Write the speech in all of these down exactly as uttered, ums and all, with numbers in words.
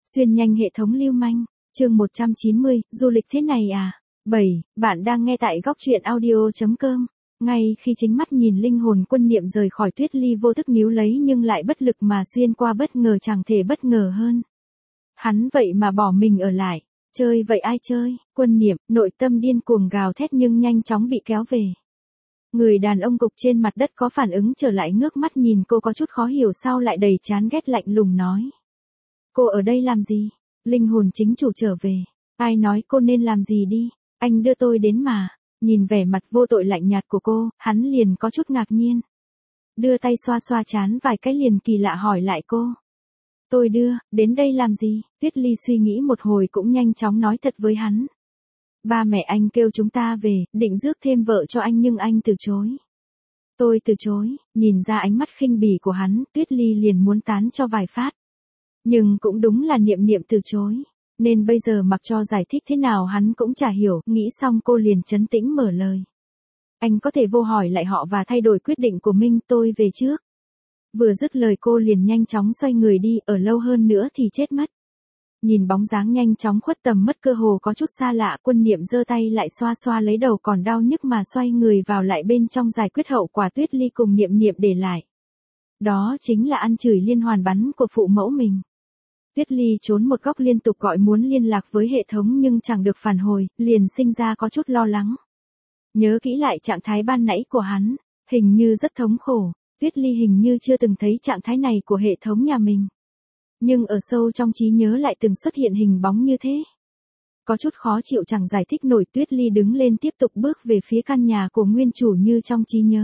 Xuyên nhanh hệ thống lưu manh, chương một trăm chín mươi, du lịch thế này à? bảy, bạn đang nghe tại góc truyện audio chấm com. Ngay khi chính mắt nhìn linh hồn Quân Niệm rời khỏi Tuyết Ly vô thức níu lấy nhưng lại bất lực mà xuyên qua bất ngờ chẳng thể bất ngờ hơn. Hắn vậy mà bỏ mình ở lại, chơi vậy ai chơi, Quân Niệm, nội tâm điên cuồng gào thét nhưng nhanh chóng bị kéo về. Người đàn ông gục trên mặt đất có phản ứng trở lại ngước mắt nhìn cô có chút khó hiểu sau lại đầy chán ghét lạnh lùng nói. Cô ở đây làm gì? Linh hồn chính chủ trở về. Ai nói cô nên làm gì đi? Anh đưa tôi đến mà. Nhìn vẻ mặt vô tội lạnh nhạt của cô, hắn liền có chút ngạc nhiên. Đưa tay xoa xoa trán vài cái liền kỳ lạ hỏi lại cô. Tôi đưa, đến đây làm gì? Tuyết Ly suy nghĩ một hồi cũng nhanh chóng nói thật với hắn. Ba mẹ anh kêu chúng ta về, định rước thêm vợ cho anh nhưng anh từ chối. Tôi từ chối, nhìn ra ánh mắt khinh bỉ của hắn, Tuyết Ly liền muốn tán cho vài phát. Nhưng cũng đúng là Niệm Niệm từ chối, nên bây giờ mặc cho giải thích thế nào hắn cũng chả hiểu, nghĩ xong cô liền trấn tĩnh mở lời. Anh có thể vô hỏi lại họ và thay đổi quyết định của mình, tôi về trước. Vừa dứt lời cô liền nhanh chóng xoay người đi, ở lâu hơn nữa thì chết mất. Nhìn bóng dáng nhanh chóng khuất tầm mất cơ hồ có chút xa lạ, Quân Niệm giơ tay lại xoa xoa lấy đầu còn đau nhức mà xoay người vào lại bên trong giải quyết hậu quả Tuyết Ly cùng Niệm Niệm để lại. Đó chính là ăn chửi liên hoàn bắn của phụ mẫu mình. Tuyết Ly trốn một góc liên tục gọi muốn liên lạc với hệ thống nhưng chẳng được phản hồi, liền sinh ra có chút lo lắng. Nhớ kỹ lại trạng thái ban nãy của hắn, hình như rất thống khổ, Tuyết Ly hình như chưa từng thấy trạng thái này của hệ thống nhà mình. Nhưng ở sâu trong trí nhớ lại từng xuất hiện hình bóng như thế. Có chút khó chịu chẳng giải thích nổi, Tuyết Ly đứng lên tiếp tục bước về phía căn nhà của nguyên chủ như trong trí nhớ.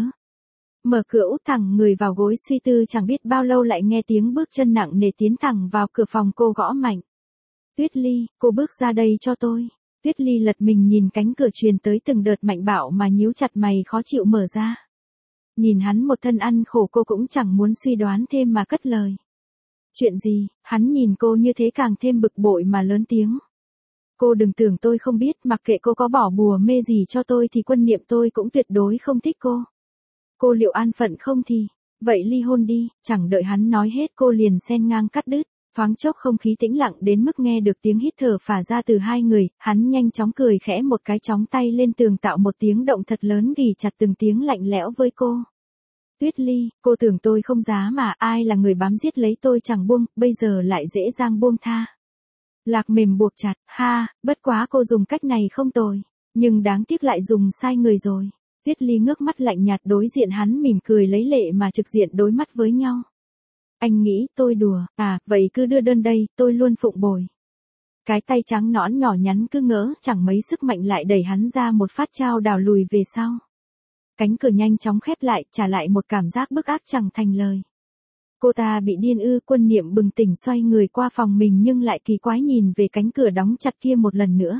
Mở cửa úp thẳng người vào gối suy tư chẳng biết bao lâu lại nghe tiếng bước chân nặng nề tiến thẳng vào cửa phòng cô gõ mạnh. Tuyết Ly, cô bước ra đây cho tôi. Tuyết Ly lật mình nhìn cánh cửa truyền tới từng đợt mạnh bạo mà nhíu chặt mày khó chịu mở ra. Nhìn hắn một thân ăn khổ cô cũng chẳng muốn suy đoán thêm mà cất lời. Chuyện gì? Hắn nhìn cô như thế càng thêm bực bội mà lớn tiếng. Cô đừng tưởng tôi không biết, mặc kệ cô có bỏ bùa mê gì cho tôi thì Quân Niệm tôi cũng tuyệt đối không thích cô. Cô liệu an phận không thì, vậy ly hôn đi, chẳng đợi hắn nói hết cô liền xen ngang cắt đứt, thoáng chốc không khí tĩnh lặng đến mức nghe được tiếng hít thở phả ra từ hai người, hắn nhanh chóng cười khẽ một cái chóng tay lên tường tạo một tiếng động thật lớn ghì chặt từng tiếng lạnh lẽo với cô. Tuyết Ly, cô tưởng tôi không giá mà, ai là người bám giết lấy tôi chẳng buông, bây giờ lại dễ dàng buông tha. Lạc mềm buộc chặt, ha, bất quá cô dùng cách này không tồi, nhưng đáng tiếc lại dùng sai người rồi. Tuyết Ly ngước mắt lạnh nhạt đối diện hắn mỉm cười lấy lệ mà trực diện đối mắt với nhau. Anh nghĩ tôi đùa, à, vậy cứ đưa đơn đây, tôi luôn phụng bồi. Cái tay trắng nõn nhỏ nhắn cứ ngỡ, chẳng mấy sức mạnh lại đẩy hắn ra một phát trao đảo lùi về sau. Cánh cửa nhanh chóng khép lại, trả lại một cảm giác bức ác chẳng thành lời. Cô ta bị điên ư? Quân Niệm bừng tỉnh xoay người qua phòng mình nhưng lại kỳ quái nhìn về cánh cửa đóng chặt kia một lần nữa.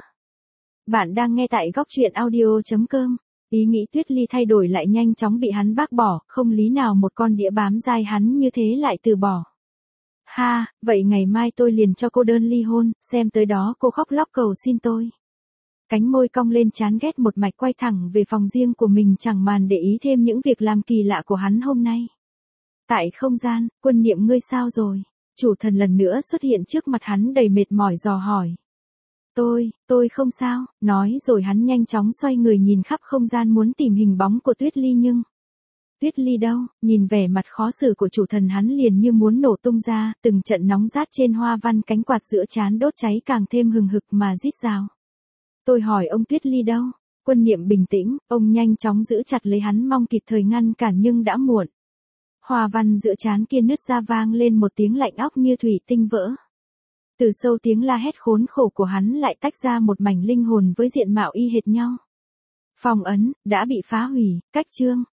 Bạn đang nghe tại góc truyện audio chấm com. Ý nghĩ Tuyết Ly thay đổi lại nhanh chóng bị hắn bác bỏ, không lý nào một con đĩa bám dai hắn như thế lại từ bỏ. Ha, vậy ngày mai tôi liền cho cô đơn ly hôn, xem tới đó cô khóc lóc cầu xin tôi. Cánh môi cong lên chán ghét một mạch quay thẳng về phòng riêng của mình chẳng màn để ý thêm những việc làm kỳ lạ của hắn hôm nay. Tại không gian, Quân Niệm ngươi sao rồi? Chủ thần lần nữa xuất hiện trước mặt hắn đầy mệt mỏi dò hỏi. Tôi, tôi không sao, nói rồi hắn nhanh chóng xoay người nhìn khắp không gian muốn tìm hình bóng của Tuyết Ly nhưng... Tuyết Ly đâu? Nhìn vẻ mặt khó xử của chủ thần hắn liền như muốn nổ tung ra, từng trận nóng rát trên hoa văn cánh quạt giữa trán đốt cháy càng thêm hừng hực mà rít rào. Tôi hỏi ông Tuyết Ly đâu? Quân Niệm bình tĩnh, ông nhanh chóng giữ chặt lấy hắn mong kịp thời ngăn cản nhưng đã muộn. Hoa văn giữa trán kia nứt ra vang lên một tiếng lạnh óc như thủy tinh vỡ. Từ sâu tiếng la hét khốn khổ của hắn lại tách ra một mảnh linh hồn với diện mạo y hệt nhau. Phong ấn, đã bị phá hủy, cách chương.